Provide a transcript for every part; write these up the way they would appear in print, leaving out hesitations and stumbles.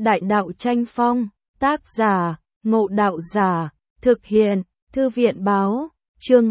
Đại đạo tranh phong, tác giả, Ngộ Đạo Giả, thực hiện, Thư viện báo, chương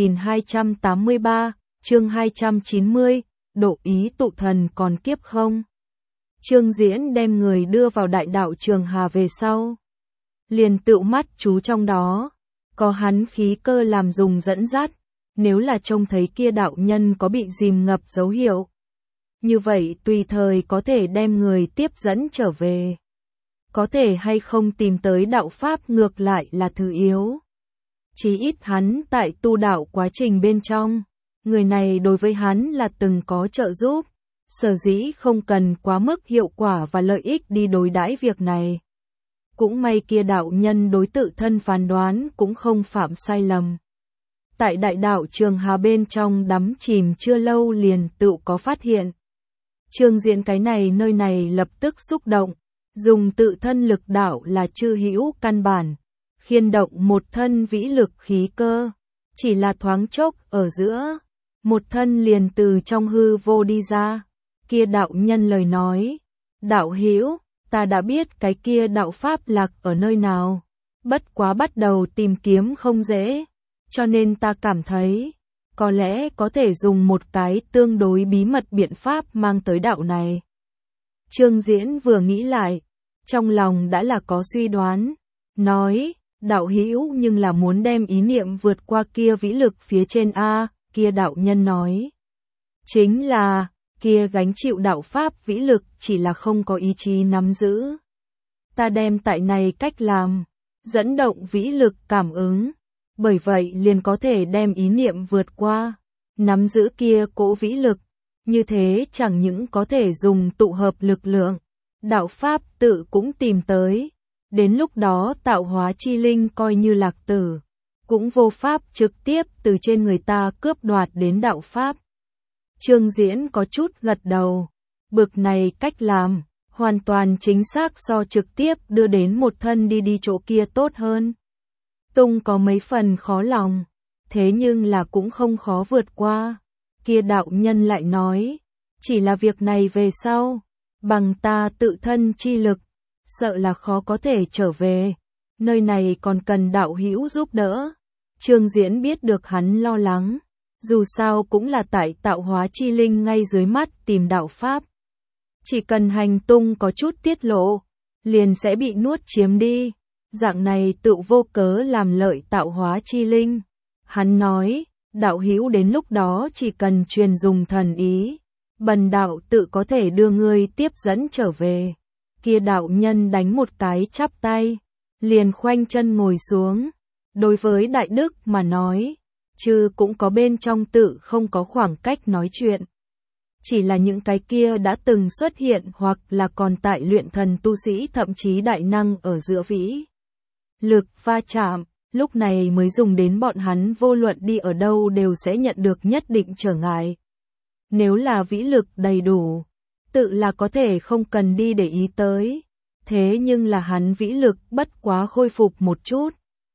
2283, chương 290, độ ý tụ thần còn kiếp không. Trương Diễn đem người đưa vào đại đạo Trường Hà về sau. Liền tựu mắt chú trong đó, có hắn khí cơ làm dùng dẫn dắt, nếu là trông thấy kia đạo nhân có bị dìm ngập dấu hiệu. Như vậy tùy thời có thể đem người tiếp dẫn trở về. Có thể hay không tìm tới đạo pháp ngược lại là thứ yếu. Chí ít hắn tại tu đạo quá trình bên trong, người này đối với hắn là từng có trợ giúp, sở dĩ không cần quá mức hiệu quả và lợi ích đi đối đãi việc này. Cũng may kia đạo nhân đối tự thân phán đoán cũng không phạm sai lầm. Tại đại đạo Trường Hà bên trong đắm chìm chưa lâu liền tự có phát hiện. Trương Diễn cái này nơi này lập tức xúc động, dùng tự thân lực đạo là chư hữu căn bản, khiên động một thân vĩ lực khí cơ, chỉ là thoáng chốc ở giữa, một thân liền từ trong hư vô đi ra. Kia đạo nhân lời nói, đạo hữu, ta đã biết cái kia đạo pháp lạc ở nơi nào, bất quá bắt đầu tìm kiếm không dễ, cho nên ta cảm thấy, có lẽ có thể dùng một cái tương đối bí mật biện pháp mang tới đạo này. Trương Diễn vừa nghĩ lại, trong lòng đã là có suy đoán, nói, đạo hữu nhưng là muốn đem ý niệm vượt qua kia vĩ lực phía trên a. Kia đạo nhân nói, chính là, kia gánh chịu đạo pháp vĩ lực chỉ là không có ý chí nắm giữ. Ta đem tại này cách làm, dẫn động vĩ lực cảm ứng, bởi vậy liền có thể đem ý niệm vượt qua, nắm giữ kia cỗ vĩ lực, như thế chẳng những có thể dùng tụ hợp lực lượng, đạo pháp tự cũng tìm tới, đến lúc đó tạo hóa chi linh coi như lạc tử, cũng vô pháp trực tiếp từ trên người ta cướp đoạt đến đạo pháp. Trương Diễn có chút gật đầu, bực này cách làm, hoàn toàn chính xác so trực tiếp đưa đến một thân đi chỗ kia tốt hơn. Tung có mấy phần khó lòng, thế nhưng là cũng không khó vượt qua. Kia đạo nhân lại nói, chỉ là việc này về sau, bằng ta tự thân chi lực, sợ là khó có thể trở về, nơi này còn cần đạo hữu giúp đỡ. Trương Diễn biết được hắn lo lắng, dù sao cũng là tại tạo hóa chi linh ngay dưới mắt tìm đạo pháp. Chỉ cần hành tung có chút tiết lộ, liền sẽ bị nuốt chiếm đi, dạng này tự vô cớ làm lợi tạo hóa chi linh. Hắn nói, đạo hữu đến lúc đó chỉ cần truyền dùng thần ý, bần đạo tự có thể đưa ngươi tiếp dẫn trở về. Kia đạo nhân đánh một cái chắp tay, liền khoanh chân ngồi xuống. Đối với Đại Đức mà nói, chứ cũng có bên trong tự không có khoảng cách nói chuyện. Chỉ là những cái kia đã từng xuất hiện hoặc là còn tại luyện thần tu sĩ thậm chí đại năng ở giữa vĩ lực va chạm, lúc này mới dùng đến bọn hắn vô luận đi ở đâu đều sẽ nhận được nhất định trở ngại. Nếu là vĩ lực đầy đủ, tự là có thể không cần đi để ý tới, thế nhưng là hắn vĩ lực bất quá khôi phục một chút.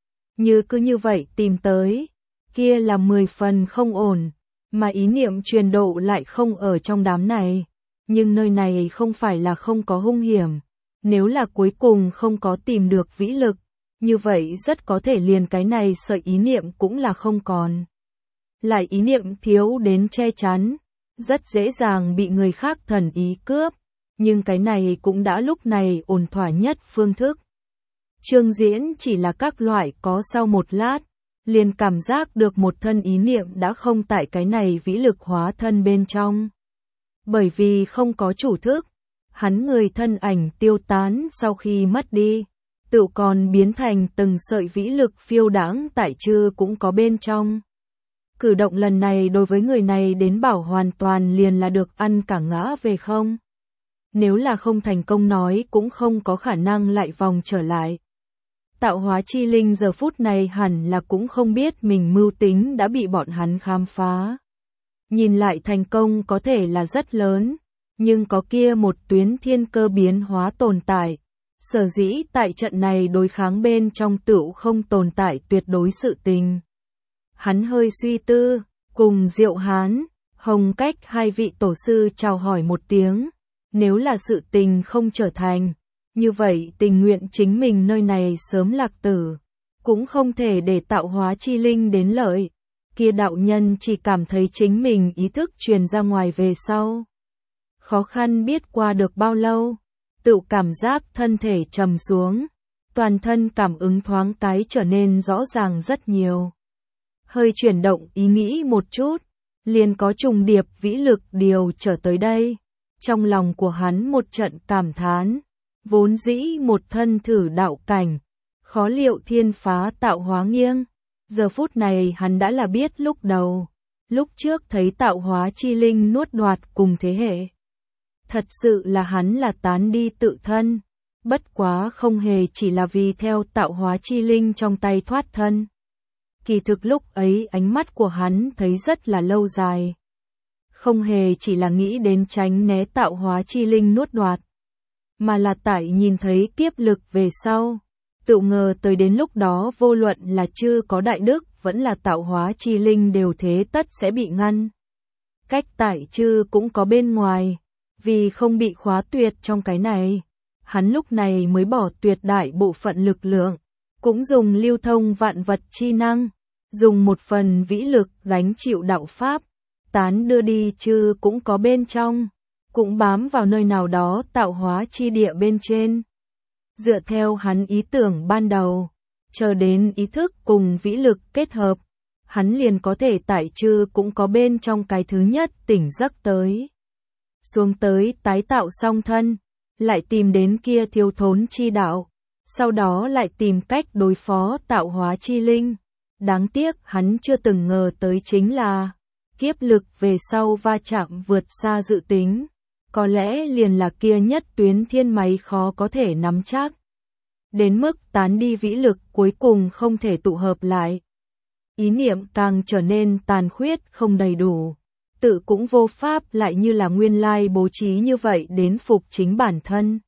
Như cứ như vậy tìm tới, kia là 10 phần không ổn, mà ý niệm truyền độ lại không ở trong đám này. Nhưng nơi này không phải là không có hung hiểm, nếu là cuối cùng không có tìm được vĩ lực, như vậy rất có thể liền cái này sợi ý niệm cũng là không còn. Lại ý niệm thiếu đến che chắn, rất dễ dàng bị người khác thần ý cướp, nhưng cái này cũng đã lúc này ổn thỏa nhất phương thức. Trương Diễn chỉ là các loại có sau một lát, liền cảm giác được một thân ý niệm đã không tại cái này vĩ lực hóa thân bên trong. Bởi vì không có chủ thức, hắn người thân ảnh tiêu tán sau khi mất đi, tự còn biến thành từng sợi vĩ lực phiêu đãng tại chư cũng có bên trong. Cử động lần này đối với người này đến bảo hoàn toàn liền là được ăn cả ngã về không. Nếu là không thành công nói cũng không có khả năng lại vòng trở lại. Tạo hóa chi linh giờ phút này hẳn là cũng không biết mình mưu tính đã bị bọn hắn khám phá. Nhìn lại thành công có thể là rất lớn, nhưng có kia một tuyến thiên cơ biến hóa tồn tại. Sở dĩ tại trận này đối kháng bên trong tựu không tồn tại tuyệt đối sự tình. Hắn hơi suy tư, cùng Diệu Hán, Hồng Cách hai vị tổ sư chào hỏi một tiếng. Nếu là sự tình không trở thành, như vậy tình nguyện chính mình nơi này sớm lạc tử, cũng không thể để tạo hóa chi linh đến lợi. Kia đạo nhân chỉ cảm thấy chính mình ý thức truyền ra ngoài về sau. Khó khăn biết qua được bao lâu, tự cảm giác thân thể trầm xuống, toàn thân cảm ứng thoáng cái trở nên rõ ràng rất nhiều. Hơi chuyển động ý nghĩ một chút, liền có trùng điệp vĩ lực điều trở tới đây. Trong lòng của hắn một trận cảm thán, vốn dĩ một thân thử đạo cảnh, khó liệu thiên phá tạo hóa nghiêng. Giờ phút này hắn đã là biết lúc đầu, lúc trước thấy tạo hóa chi linh nuốt đoạt cùng thế hệ. Thật sự là hắn là tán đi tự thân, bất quá không hề chỉ là vì theo tạo hóa chi linh trong tay thoát thân. Kỳ thực lúc ấy ánh mắt của hắn thấy rất là lâu dài. Không hề chỉ là nghĩ đến tránh né tạo hóa chi linh nuốt đoạt, mà là tại nhìn thấy kiếp lực về sau. Tự ngờ tới đến lúc đó vô luận là chư có đại đức vẫn là tạo hóa chi linh đều thế tất sẽ bị ngăn. Cách tại chư cũng có bên ngoài, vì không bị khóa tuyệt trong cái này. Hắn lúc này mới bỏ tuyệt đại bộ phận lực lượng, cũng dùng lưu thông vạn vật chi năng, dùng một phần vĩ lực gánh chịu đạo pháp, tán đưa đi chư cũng có bên trong, cũng bám vào nơi nào đó tạo hóa chi địa bên trên. Dựa theo hắn ý tưởng ban đầu, chờ đến ý thức cùng vĩ lực kết hợp, hắn liền có thể tại chư cũng có bên trong cái thứ nhất tỉnh giấc tới. Xuống tới tái tạo song thân, lại tìm đến kia thiếu thốn chi đạo, sau đó lại tìm cách đối phó tạo hóa chi linh. Đáng tiếc hắn chưa từng ngờ tới chính là, kiếp lực về sau va chạm vượt xa dự tính, có lẽ liền là kia nhất tuyến thiên máy khó có thể nắm chắc. Đến mức tán đi vĩ lực cuối cùng không thể tụ hợp lại. Ý niệm càng trở nên tàn khuyết không đầy đủ, tự cũng vô pháp lại như là nguyên lai bố trí như vậy đến phục chính bản thân.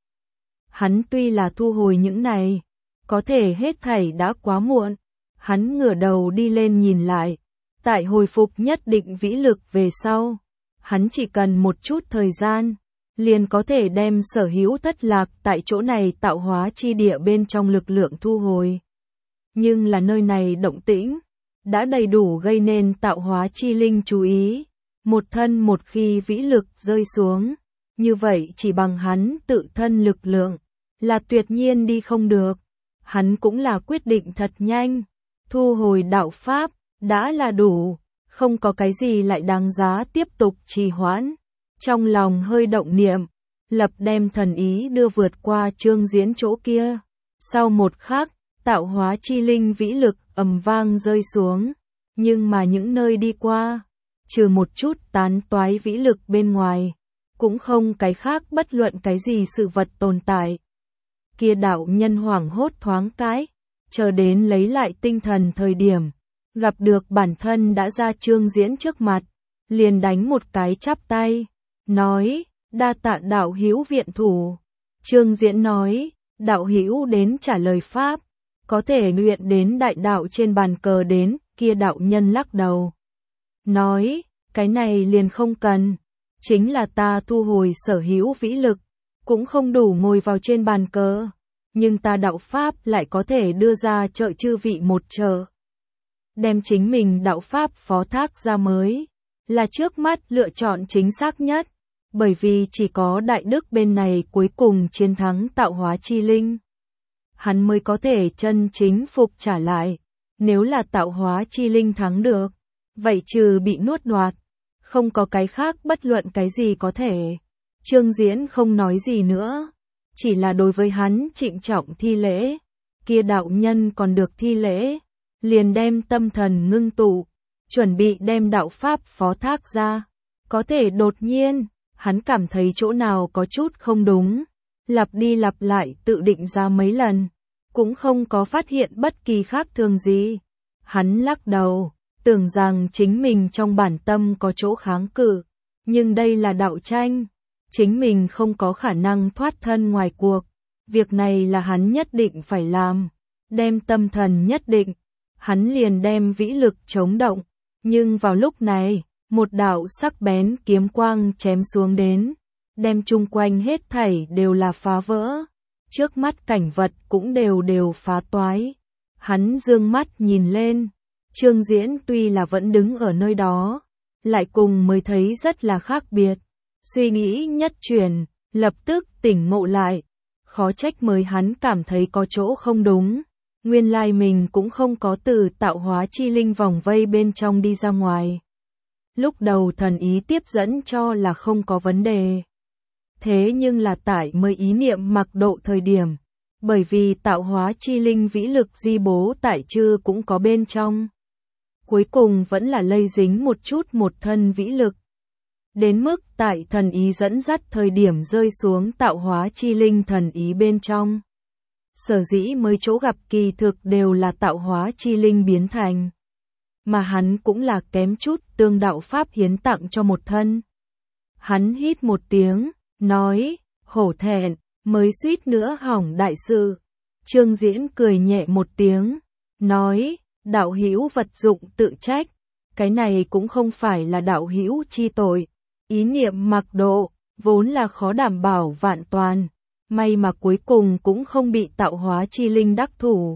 Hắn tuy là thu hồi những này, có thể hết thảy đã quá muộn. Hắn ngửa đầu đi lên nhìn lại, tại hồi phục nhất định vĩ lực về sau, hắn chỉ cần một chút thời gian, liền có thể đem sở hữu thất lạc tại chỗ này tạo hóa chi địa bên trong lực lượng thu hồi. Nhưng là nơi này động tĩnh, đã đầy đủ gây nên tạo hóa chi linh chú ý, một thân một khi vĩ lực rơi xuống, như vậy chỉ bằng hắn tự thân lực lượng, là tuyệt nhiên đi không được. Hắn cũng là quyết định thật nhanh. Thu hồi đạo pháp, đã là đủ, không có cái gì lại đáng giá tiếp tục trì hoãn. Trong lòng hơi động niệm, lập đem thần ý đưa vượt qua Trương Diễn chỗ kia. Sau một khắc, tạo hóa chi linh vĩ lực ầm vang rơi xuống, nhưng mà những nơi đi qua, trừ một chút tán toái vĩ lực bên ngoài, cũng không cái khác bất luận cái gì sự vật tồn tại. Kia đạo nhân hoảng hốt thoáng cái, chờ đến lấy lại tinh thần thời điểm, gặp được bản thân đã ra Trương Diễn trước mặt, liền đánh một cái chắp tay, nói, đa tạ đạo hữu viện thủ. Trương Diễn nói, đạo hữu đến trả lời pháp, có thể nguyện đến đại đạo trên bàn cờ đến. Kia đạo nhân lắc đầu, nói, cái này liền không cần, chính là ta thu hồi sở hữu vĩ lực, cũng không đủ ngồi vào trên bàn cờ. Nhưng ta đạo pháp lại có thể đưa ra trợ chư vị một trợ. Đem chính mình đạo pháp phó thác ra mới, là trước mắt lựa chọn chính xác nhất, bởi vì chỉ có đại đức bên này cuối cùng chiến thắng tạo hóa chi linh. Hắn mới có thể chân chính phục trả lại, nếu là tạo hóa chi linh thắng được, vậy trừ bị nuốt đoạt, không có cái khác bất luận cái gì có thể. Trương Diễn không nói gì nữa. Chỉ là đối với hắn trịnh trọng thi lễ, kia đạo nhân còn được thi lễ, liền đem tâm thần ngưng tụ, chuẩn bị đem đạo pháp phó thác ra. Có thể đột nhiên, hắn cảm thấy chỗ nào có chút không đúng, lặp đi lặp lại tự định ra mấy lần, cũng không có phát hiện bất kỳ khác thường gì. Hắn lắc đầu, tưởng rằng chính mình trong bản tâm có chỗ kháng cự, nhưng đây là đạo tranh. Chính mình không có khả năng thoát thân ngoài cuộc, việc này là hắn nhất định phải làm, đem tâm thần nhất định, hắn liền đem vĩ lực chống động, nhưng vào lúc này, một đạo sắc bén kiếm quang chém xuống đến, đem chung quanh hết thảy đều là phá vỡ, trước mắt cảnh vật cũng đều đều phá toái. Hắn dương mắt nhìn lên, Trương Diễn tuy là vẫn đứng ở nơi đó, lại cùng mới thấy rất là khác biệt. Suy nghĩ nhất chuyển, lập tức tỉnh ngộ lại. Khó trách mới hắn cảm thấy có chỗ không đúng. Nguyên lai mình cũng không có từ tạo hóa chi linh vòng vây bên trong đi ra ngoài. Lúc đầu thần ý tiếp dẫn cho là không có vấn đề. Thế nhưng là tại mới ý niệm mặc độ thời điểm. Bởi vì tạo hóa chi linh vĩ lực di bố tại chư cũng có bên trong. Cuối cùng vẫn là lây dính một chút một thân vĩ lực. Đến mức tại thần ý dẫn dắt thời điểm rơi xuống tạo hóa chi linh thần ý bên trong. Sở dĩ mới chỗ gặp kỳ thực đều là tạo hóa chi linh biến thành. Mà hắn cũng là kém chút tương đạo pháp hiến tặng cho một thân. Hắn hít một tiếng, nói, hổ thẹn, mới suýt nữa hỏng đại sự. Trương Diễn cười nhẹ một tiếng, nói, đạo hữu vật dụng tự trách. Cái này cũng không phải là đạo hữu chi tội. Ý niệm mặc độ, vốn là khó đảm bảo vạn toàn. May mà cuối cùng cũng không bị tạo hóa chi linh đắc thủ.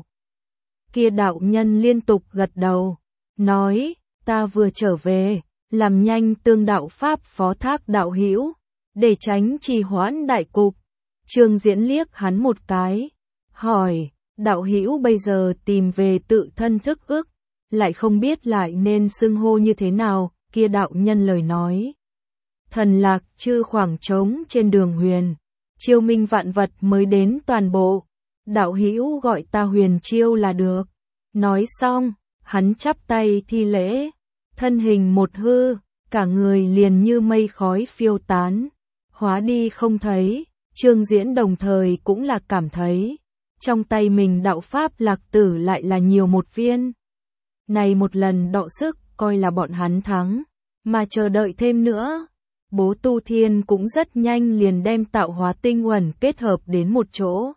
Kia đạo nhân liên tục gật đầu, nói, ta vừa trở về, làm nhanh tương đạo pháp phó thác đạo hữu, để tránh trì hoãn đại cục. Trương Diễn liếc hắn một cái, hỏi, đạo hữu bây giờ tìm về tự thân thức ức, lại không biết lại nên xưng hô như thế nào. Kia đạo nhân lời nói, thần lạc chư khoảng trống trên đường huyền, chiêu minh vạn vật mới đến toàn bộ, đạo hữu gọi ta Huyền Chiêu là được. Nói xong, hắn chắp tay thi lễ, thân hình một hư, cả người liền như mây khói phiêu tán, hóa đi không thấy. Trương Diễn đồng thời cũng là cảm thấy, trong tay mình đạo pháp lạc tử lại là nhiều một viên. Này một lần đọ sức, coi là bọn hắn thắng, mà chờ đợi thêm nữa. Bố Tu Thiên cũng rất nhanh liền đem tạo hóa tinh uẩn kết hợp đến một chỗ.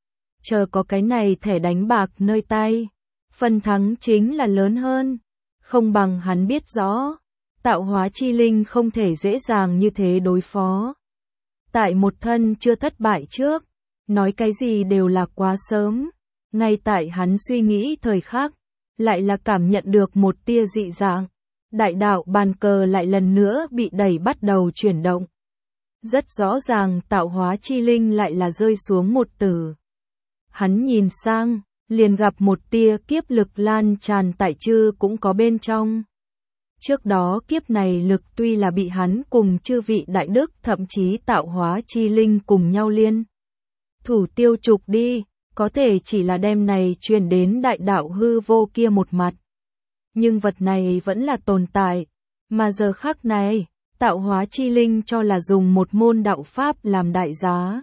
Chờ có cái này thẻ đánh bạc nơi tay, phần thắng chính là lớn hơn. Không bằng hắn biết rõ, tạo hóa chi linh không thể dễ dàng như thế đối phó. Tại một thân chưa thất bại trước, nói cái gì đều là quá sớm. Ngay tại hắn suy nghĩ thời khắc, lại là cảm nhận được một tia dị dạng. Đại đạo bàn cờ lại lần nữa bị đẩy bắt đầu chuyển động. Rất rõ ràng tạo hóa chi linh lại là rơi xuống một tử. Hắn nhìn sang, liền gặp một tia kiếp lực lan tràn tại chư cũng có bên trong. Trước đó kiếp này lực tuy là bị hắn cùng chư vị đại đức thậm chí tạo hóa chi linh cùng nhau liên thủ tiêu trục đi, có thể chỉ là đem này truyền đến đại đạo hư vô kia một mặt. Nhưng vật này vẫn là tồn tại, mà giờ khắc này, tạo hóa chi linh cho là dùng một môn đạo pháp làm đại giá.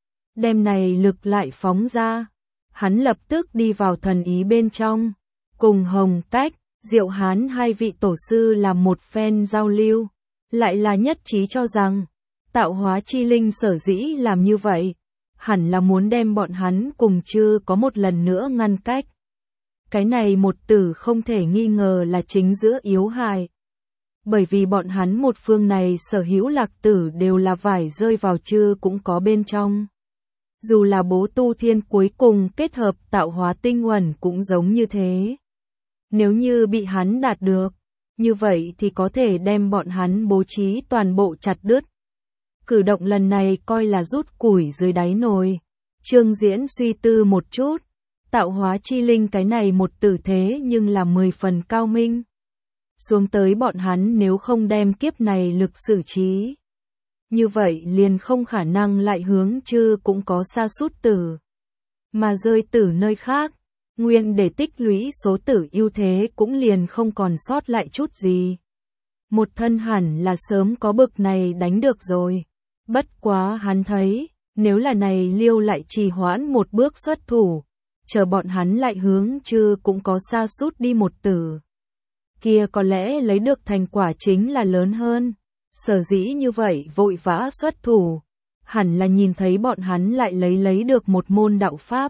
Đem này lực lại phóng ra, hắn lập tức đi vào thần ý bên trong, cùng Hồng Cách, Diệu Hán hai vị tổ sư làm một phen giao lưu, lại là nhất trí cho rằng, tạo hóa chi linh sở dĩ làm như vậy, hẳn là muốn đem bọn hắn cùng chư có một lần nữa ngăn cách. Cái này một tử không thể nghi ngờ là chính giữa yếu hại. Bởi vì bọn hắn một phương này sở hữu lạc tử đều là vải rơi vào chư cũng có bên trong. Dù là bố Tu Thiên cuối cùng kết hợp tạo hóa tinh uẩn cũng giống như thế. Nếu như bị hắn đạt được, như vậy thì có thể đem bọn hắn bố trí toàn bộ chặt đứt. Cử động lần này coi là rút củi dưới đáy nồi. Trương Diễn suy tư một chút. Tạo hóa chi linh cái này một tử thế nhưng là 10 phần cao minh. Xuống tới bọn hắn nếu không đem kiếp này lực xử trí, như vậy liền không khả năng lại hướng chư cũng có sa sút tử, mà rơi tử nơi khác, nguyên để tích lũy số tử ưu thế cũng liền không còn sót lại chút gì. Một thân hẳn là sớm có bực này đánh được rồi. Bất quá hắn thấy, nếu là này liêu lại trì hoãn một bước xuất thủ, chờ bọn hắn lại hướng chư cũng có sa sút đi một tử, kia có lẽ lấy được thành quả chính là lớn hơn. Sở dĩ như vậy vội vã xuất thủ, hẳn là nhìn thấy bọn hắn lại lấy được một môn đạo pháp,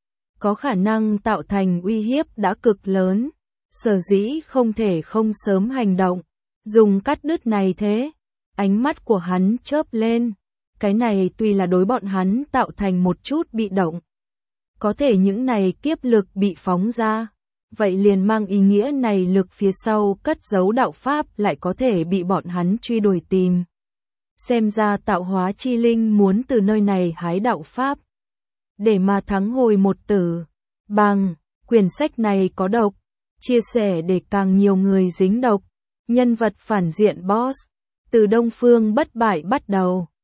có khả năng tạo thành uy hiếp đã cực lớn. Sở dĩ không thể không sớm hành động, dùng cắt đứt này thế. Ánh mắt của hắn chớp lên, Cái này tuy là đối bọn hắn tạo thành một chút bị động. Có thể những này kiếp lực bị phóng ra, vậy liền mang ý nghĩa này lực phía sau cất giấu đạo pháp lại có thể bị bọn hắn truy đuổi tìm. Xem ra tạo hóa chi linh muốn từ nơi này hái đạo pháp, để mà thắng hồi một tử. Bằng, quyển sách này có độc, chia sẻ để càng nhiều người dính độc. Nhân vật phản diện boss, từ Đông Phương bất bại bắt đầu.